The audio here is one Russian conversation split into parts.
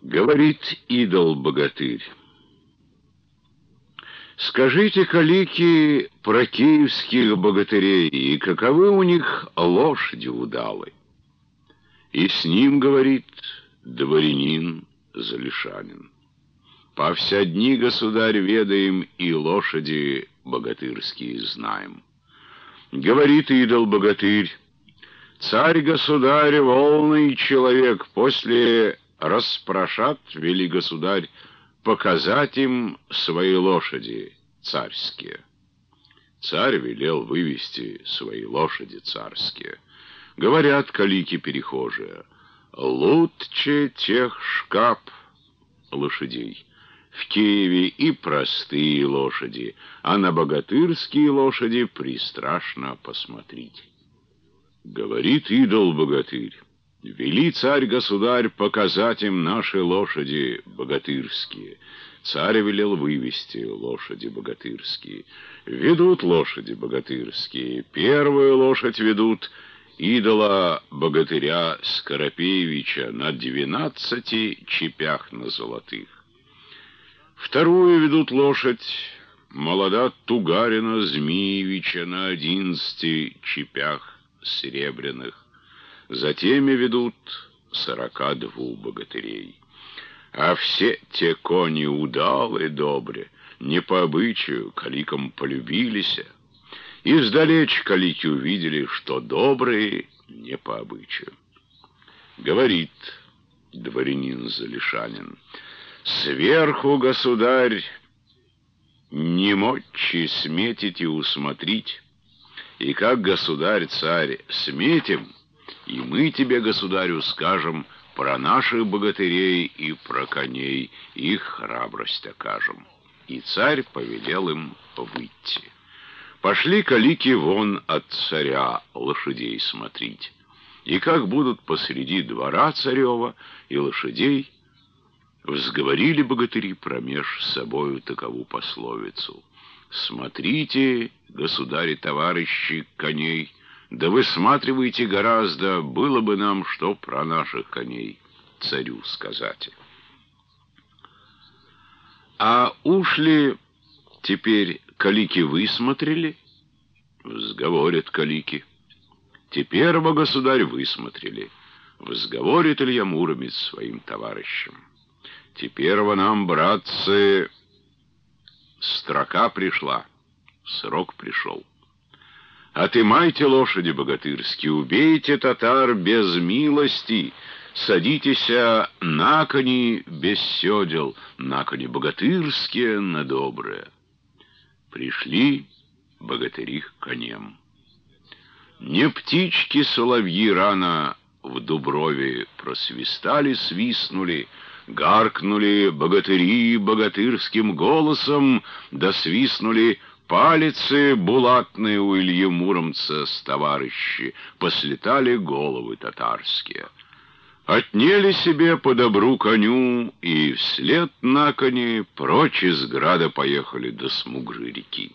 Говорит идол-богатырь: скажите, калики, про киевских богатырей, и каковы у них лошади удалы? И с ним, говорит, дворянин Залишанин: по вся дни, государь, ведаем, и лошади богатырские знаем. Говорит идол-богатырь: царь-государь, волный человек, после расспрашат, вели государь, показать им свои лошади царские. Царь велел вывести свои лошади царские. Говорят калики перехожие: лучше тех шкап лошадей. В Киеве и простые лошади, а на богатырские лошади пристрашно посмотреть. Говорит идол-богатырь: вели царь-государь показать им наши лошади богатырские. Царь велел вывести лошади богатырские. Ведут лошади богатырские. Первую лошадь ведут идола-богатыря Скоропеевича на 12 чепях на золотых. Вторую ведут лошадь молода Тугарина Змеевича на 11 чепях серебряных. Затем ведут 42 богатырей. А все те кони удалы добре, не по обычаю, каликам полюбилися. Издалечь калики увидели, что добрые не по обычаю. Говорит дворянин Залишанин: сверху, государь, не мочи сметить и усмотреть. И как, государь-царь, сметим, и мы тебе, государю, скажем про наших богатырей и про коней, их храбрость окажем. И царь повелел им выйти. Пошли калики вон от царя лошадей смотреть. И как будут посреди двора царева и лошадей, взговорили богатыри промеж собою такову пословицу: смотрите, государи-товарищи, коней, да высматривайте гораздо, было бы нам что про наших коней царю сказать. А ушли теперь калики высмотрели? Взговорят калики: теперь, государь, высмотрели. Взговорит Илья Муромец своим товарищам: теперь нам, братцы, строка пришла, срок пришел. Отымайте лошади богатырские, убейте татар без милости, садитесь на кони без седел, на кони богатырские, на добрые. Пришли богатыри к коням. Не птички-соловьи рано в дуброве просвистали, свистнули, гаркнули богатыри богатырским голосом, да свистнули палицы булатные у Ильи Муромца с товарищи, послетали головы татарские. Отняли себе по добру коню, и вслед на коне прочь из града поехали до Смугры реки.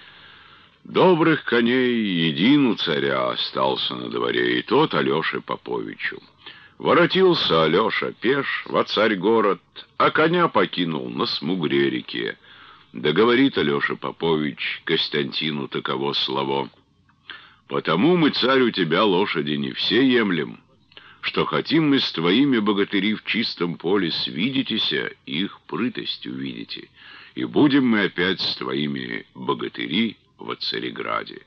Добрых коней един у царя остался на дворе, и тот Алёше Поповичу. Воротился Алёша пеш во царь-город, а коня покинул на Смугре реке. Да говорит Алёша Попович Костянтину таково слово: потому мы, царь, у тебя лошади не все емлем, что хотим мы с твоими богатыри в чистом поле свидитеся, их прытость увидите, и будем мы опять с твоими богатыри во Цареграде.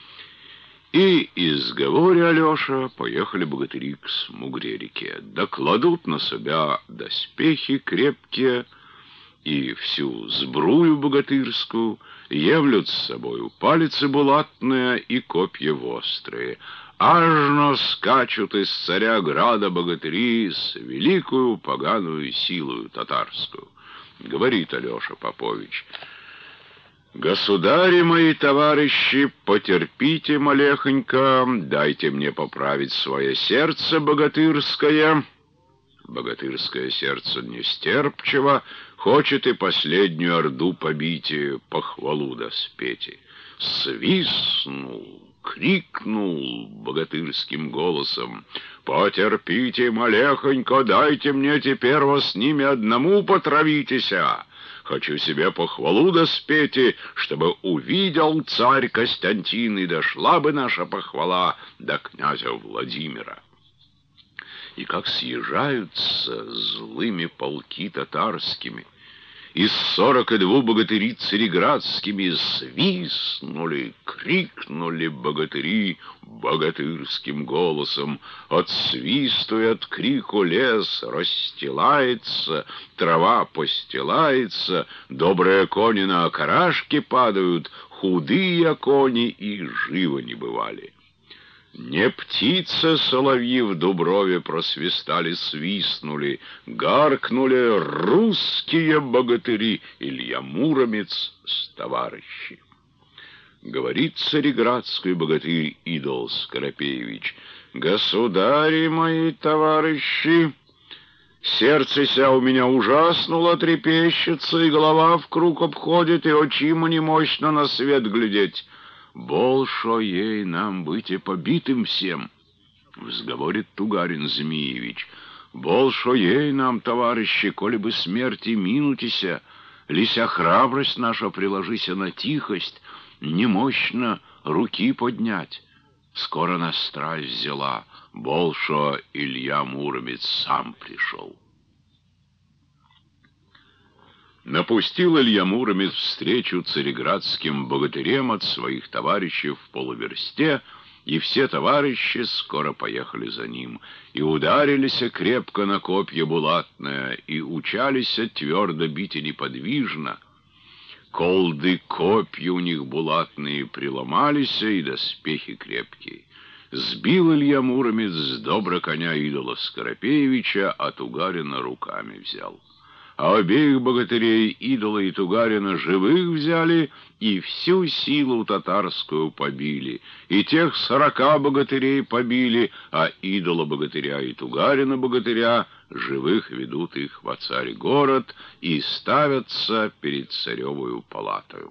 И из говоря Алёша поехали богатыри к Смугре-реке, да кладут на себя доспехи крепкие и всю сбрую богатырскую, явлют с собою палицы булатные и копья вострые. Ажно скачут из царя града богатыри с великую поганую силою татарскую. Говорит Алёша Попович: государи мои, товарищи, потерпите малехонько, дайте мне поправить свое сердце богатырское. Богатырское сердце нестерпчиво, хочет и последнюю орду побить, похвалу доспети. Свистнул. крикнул богатырским голосом: «Потерпите малехонько, дайте мне теперь вас с ними одному потравитеся. Хочу себе похвалу доспети, чтобы увидел царь Константин, и дошла бы наша похвала до князя Владимира». И как съезжаются злыми полки татарскими, из 42 богатырей цареградскими свистнули, крикнули богатыри богатырским голосом. От свисту и от крику лес расстилается, трава постилается, добрые кони на окарашки падают, худые кони и живо не бывали. Не птицы соловьи в дуброве просвистали, свистнули, гаркнули русские богатыри, Илья Муромец с товарищи. Говорит цареградский богатырь идол Скоропеевич: «Государи мои товарищи, сердце ся у меня ужаснуло, трепещется, и голова в круг обходит, и очима не мощно на свет глядеть. Больше ей нам быть и побитым всем», — взговорит Тугарин Змеевич. «Больше ей нам, товарищи, коли бы смерти минутися, лися храбрость наша приложися на тихость, немощно руки поднять. Скоро нас страсть взяла, больше Илья Муромец сам пришел». Напустил Илья Муромец встречу цареградским богатырям от своих товарищей в полуверсте, и все товарищи скоро поехали за ним, и ударились крепко на копья булатное, и учались твердо бить и неподвижно. Колды копья у них булатные приломались, и доспехи крепкие. Сбил Илья Муромец с добра коня идола Скоропеевича, а Тугарина руками взял. А обеих богатырей, идола и Тугарина, живых взяли и всю силу татарскую побили. И тех 40 богатырей побили, а идола богатыря и Тугарина богатыря живых ведут их во царь город и ставятся перед царевою палатою.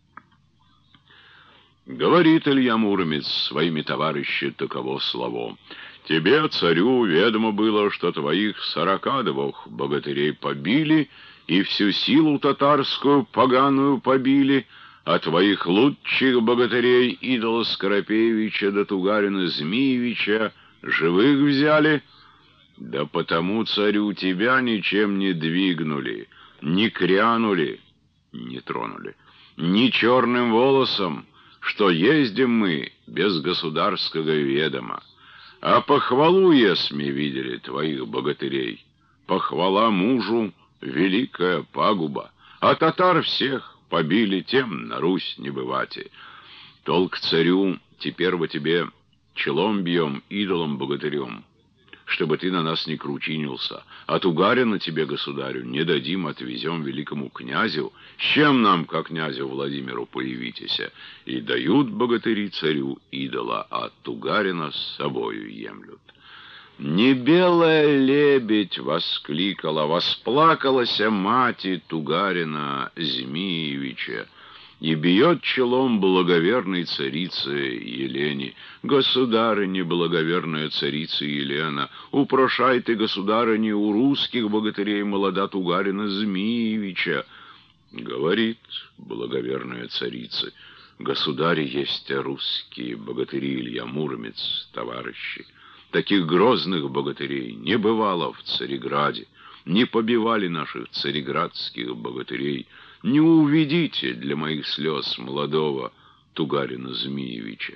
Говорит Илья Муромец своими товарищи таково слово: «Тебе, царю, ведомо было, что твоих 42 богатырей побили и всю силу татарскую поганую побили, а твоих лучших богатырей, идола Скоропеевича да Тугарина Змеевича, живых взяли. Да потому, царю, тебя ничем не двигнули, не крянули, не тронули, ни черным волосом, что ездим мы без государского ведома. А похвалу, есме видели твоих богатырей, похвала мужу — великая пагуба, а татар всех побили, тем на Русь не бывати. Толк царю, теперь во тебе челом бьем, идолом-богатырем, чтобы ты на нас не кручинился, а Тугарина тебе, государю, не дадим, отвезем великому князю, с чем нам, как князю Владимиру, появитеся. И дают богатыри царю идола, а Тугарина с собою емлют. Не белая лебедь воскликала, восплакалася мати Тугарина Змеевича, и бьет челом благоверной царице Елене: «Государыня, благоверная царица Елена, упрошай ты, государыня, у русских богатырей молода Тугарина Змеевича». Говорит благоверная царица: «Государи, есть русские богатыри, Илья Муромец, товарищи. Таких грозных богатырей не бывало в Цареграде, не побивали наших цареградских богатырей. Не уведите для моих слез молодого Тугарина Змеевича».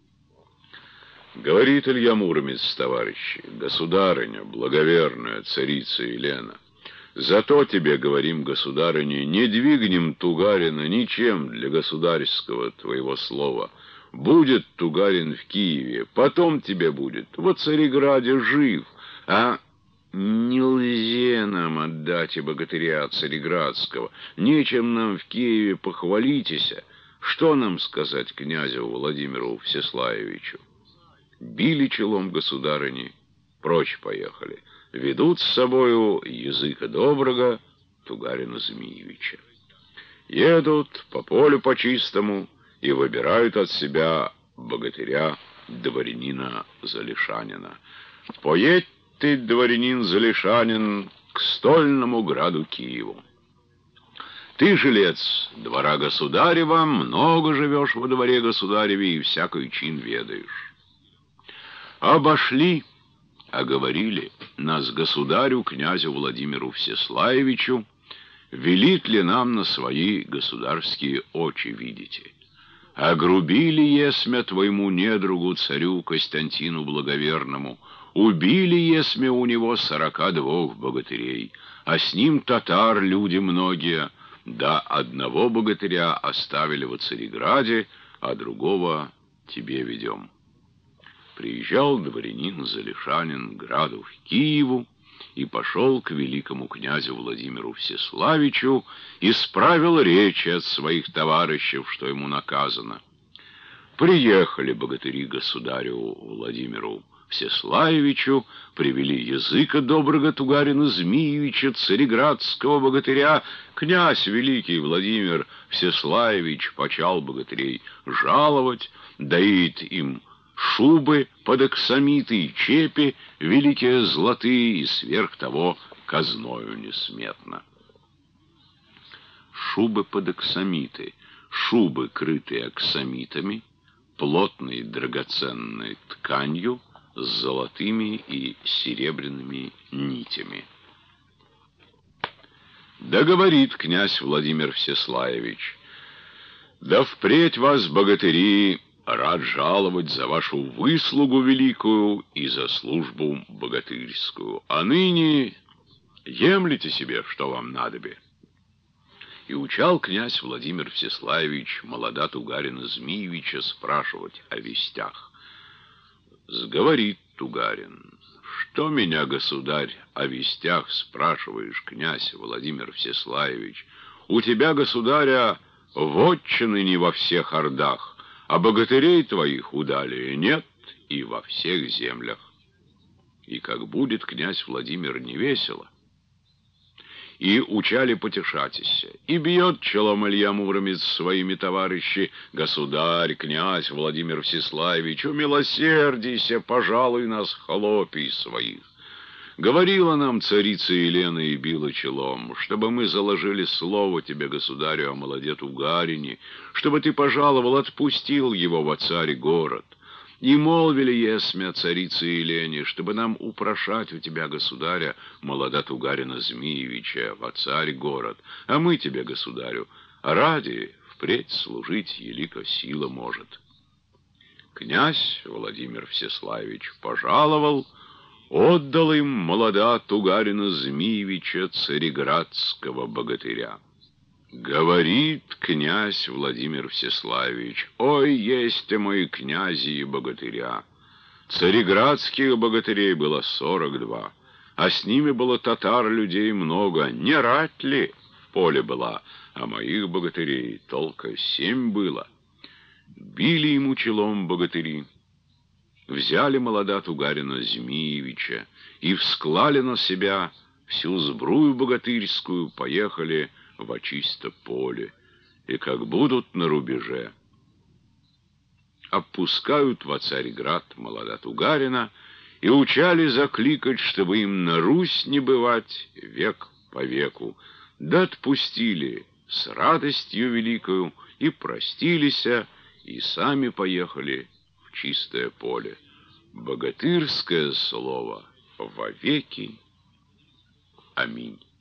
Говорит Илья Муромец, товарищи: «Государыня, благоверная царица Елена, зато тебе говорим, государыня, не двигнем Тугарина ничем для государского твоего слова. Будет Тугарин в Киеве, потом тебе будет во Цареграде жив, а нельзя нам отдать и богатыря Цареградского, нечем нам в Киеве похвалитеся. Что нам сказать князю Владимиру Всеславовичу?» Били челом государыни, прочь поехали, ведут с собою языка доброго Тугарина Змеевича. Едут по полю по чистому и выбирают от себя богатыря дворянина Залишанина. Поедь ты, дворянин Залишанин, к стольному граду Киеву. Ты, жилец двора государева, много живешь во дворе государеве и всякий чин ведаешь. Обошли, оговорили нас государю, князю Владимиру Всеславичу, велит ли нам на свои государские очи видите. Огрубили есмя твоему недругу, царю Константину Благоверному, убили есмя у него 42 богатырей, а с ним татар люди многие, да одного богатыря оставили во Цареграде, а другого тебе ведем. Приезжал дворянин Залишанин граду в Киеву и пошел к великому князю Владимиру Всеславичу и справил речи от своих товарищей, что ему наказано. Приехали богатыри государю Владимиру Всеславичу, привели языка доброго Тугарина Змеевича, цареградского богатыря. Князь великий Владимир Всеславич почал богатырей жаловать, даит им шубы под аксамиты и чепи, великие золотые, и сверх того казною несметно. Шубы под аксамиты, шубы, крытые аксамитами, плотной драгоценной тканью с золотыми и серебряными нитями. Да говорит князь Владимир Всеславич: да впредь вас, богатыри, рад жаловать за вашу выслугу великую и за службу богатырскую. А ныне емлите себе, что вам надобе. И учал князь Владимир Всеславич молода Тугарина Змеевича спрашивать о вестях. Сговорит Тугарин: что меня, государь, о вестях спрашиваешь, князь Владимир Всеславич? У тебя, государя, вотчины не во всех ордах, а богатырей твоих удалее нет и во всех землях. И как будет, князь Владимир, невесело. И учали потешатися, и бьет челом Илья Муромец своими товарищи: государь, князь Владимир Всеславич, умилосердийся, пожалуй, нас, холопий своих. Говорила нам царица Елена и била челом, чтобы мы заложили слово тебе, государю, о молоде Тугарине, чтобы ты пожаловал, отпустил его во царь город. И молвили есмя царице Елене, чтобы нам упрошать у тебя, государя, молода Тугарина Змеевича, во царь город, а мы тебе, государю, ради впредь служить елико сила может. Князь Владимир Всеславич пожаловал, отдал им молода Тугарина Змеевича, цареградского богатыря. Говорит князь Владимир Всеславич: ой, есть мои князи и богатыря. Цареградских богатырей было 42, а с ними было татар людей много. Не рать ли в поле была, а моих богатырей только 7 было. Били ему челом богатыри. Взяли молода Тугарина Змеевича и всклали на себя всю сбрую богатырскую, поехали во чисто поле, и как будут на рубеже. Опускают во Царьград молода Тугарина и учали закликать, чтобы им на Русь не бывать век по веку, да отпустили с радостью великою и простилися, и сами поехали в чистое поле. Богатырское слово вовеки. Аминь.